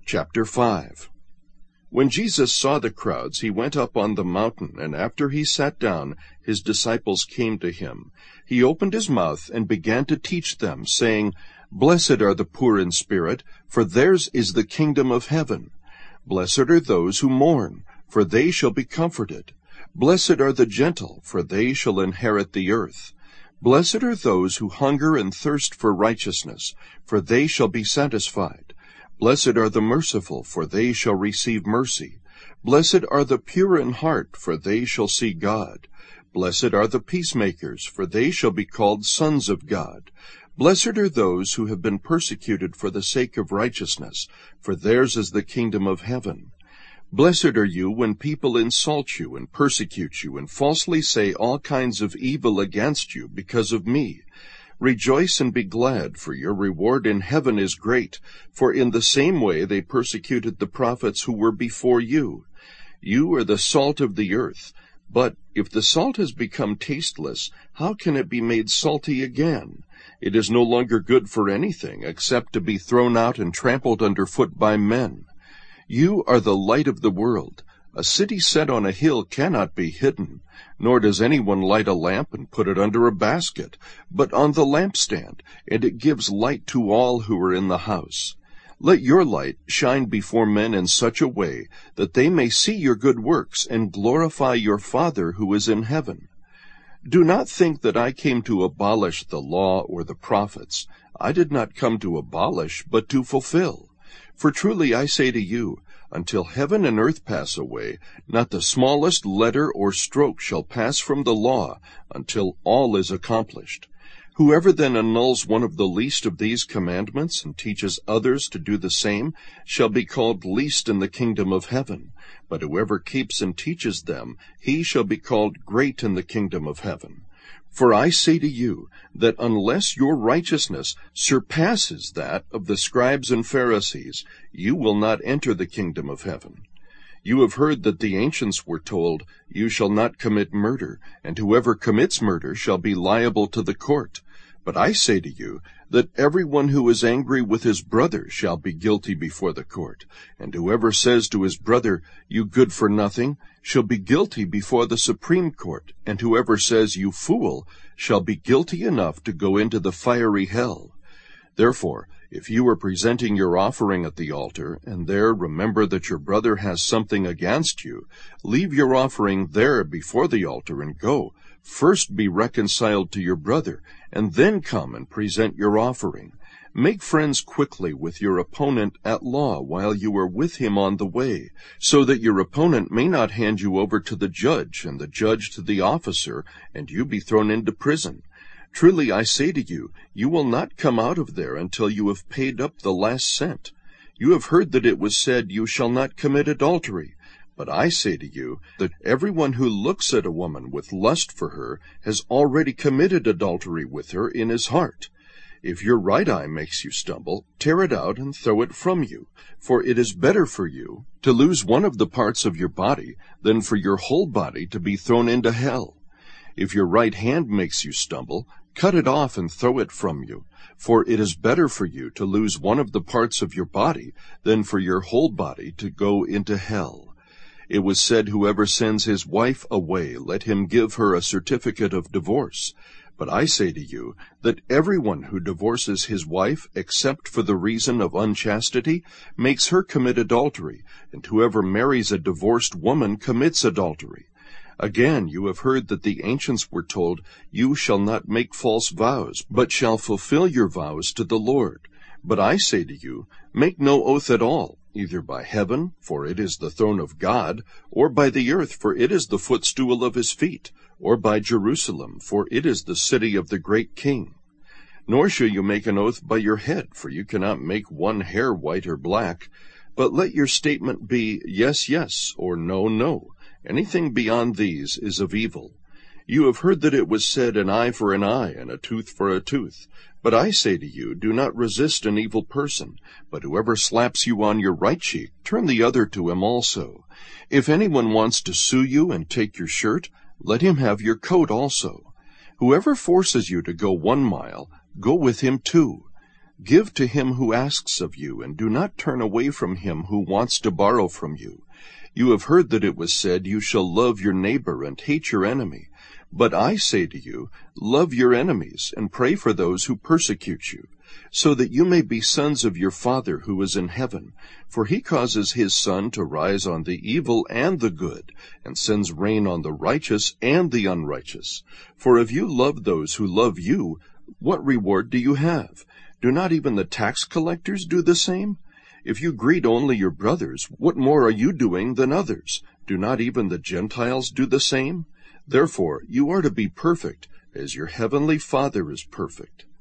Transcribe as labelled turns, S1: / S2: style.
S1: Chapter 5. When Jesus saw the crowds, he went up on the mountain, and after he sat down, his disciples came to him. He opened his mouth and began to teach them, saying, "Blessed are the poor in spirit, for theirs is the kingdom of heaven. Blessed are those who mourn, for they shall be comforted. Blessed are the gentle, for they shall inherit the earth. Blessed are those who hunger and thirst for righteousness, for they shall be satisfied. Blessed are the merciful, for they shall receive mercy. Blessed are the pure in heart, for they shall see God. Blessed are the peacemakers, for they shall be called sons of God. Blessed are those who have been persecuted for the sake of righteousness, for theirs is the kingdom of heaven. Blessed are you when people insult you and persecute you and falsely say all kinds of evil against you because of me. Rejoice and be glad, for your reward in heaven is great, for in the same way they persecuted the prophets who were before you. You are the salt of the earth, but if the salt has become tasteless, how can it be made salty again? It is no longer good for anything except to be thrown out and trampled underfoot by men. You are the light of the world. A city set on a hill cannot be hidden, nor does anyone light a lamp and put it under a basket, but on the lampstand, and it gives light to all who are in the house. Let your light shine before men in such a way that they may see your good works and glorify your Father who is in heaven. Do not think that I came to abolish the law or the prophets. I did not come to abolish, but to fulfill. For truly I say to you, until heaven and earth pass away, not the smallest letter or stroke shall pass from the law until all is accomplished. Whoever then annuls one of the least of these commandments and teaches others to do the same shall be called least in the kingdom of heaven. But whoever keeps and teaches them, he shall be called great in the kingdom of heaven. For I say to you that unless your righteousness surpasses that of the scribes and Pharisees, you will not enter the kingdom of heaven. You have heard that the ancients were told, 'You shall not commit murder, and whoever commits murder shall be liable to the court.' But I say to you that everyone who is angry with his brother shall be guilty before the court, and whoever says to his brother, 'You good for nothing,' shall be guilty before the Supreme Court, and whoever says, 'You fool,' shall be guilty enough to go into the fiery hell. Therefore, if you are presenting your offering at the altar, and there remember that your brother has something against you, leave your offering there before the altar and go. First be reconciled to your brother, and then come and present your offering. Make friends quickly with your opponent at law while you are with him on the way, so that your opponent may not hand you over to the judge, and the judge to the officer, and you be thrown into prison. Truly I say to you, you will not come out of there until you have paid up the last cent. You have heard that it was said, 'You shall not commit adultery.' But I say to you that everyone who looks at a woman with lust for her has already committed adultery with her in his heart. If your right eye makes you stumble, tear it out and throw it from you. For it is better for you to lose one of the parts of your body than for your whole body to be thrown into hell. If your right hand makes you stumble, cut it off and throw it from you. For it is better for you to lose one of the parts of your body than for your whole body to go into hell. It was said, 'Whoever sends his wife away, let him give her a certificate of divorce.' But I say to you that everyone who divorces his wife, except for the reason of unchastity, makes her commit adultery, and whoever marries a divorced woman commits adultery. Again, you have heard that the ancients were told, 'You shall not make false vows, but shall fulfill your vows to the Lord.' But I say to you, make no oath at all, either by heaven, for it is the throne of God, or by the earth, for it is the footstool of his feet, or by Jerusalem, for it is the city of the great King. Nor shall you make an oath by your head, for you cannot make one hair white or black. But let your statement be, 'Yes, yes,' or 'No, no.' Anything beyond these is of evil. You have heard that it was said, 'An eye for an eye, and a tooth for a tooth.' But I say to you, do not resist an evil person, but whoever slaps you on your right cheek, turn the other to him also. If anyone wants to sue you and take your shirt, let him have your coat also. Whoever forces you to go 1 mile, go with him 2. Give to him who asks of you, and do not turn away from him who wants to borrow from you. You have heard that it was said, 'You shall love your neighbor and hate your enemy.' But I say to you, love your enemies, and pray for those who persecute you, so that you may be sons of your Father who is in heaven. For he causes his sun to rise on the evil and the good, and sends rain on the righteous and the unrighteous. For if you love those who love you, what reward do you have? Do not even the tax collectors do the same? If you greet only your brothers, what more are you doing than others? Do not even the Gentiles do the same? Therefore you are to be perfect, as your heavenly Father is perfect.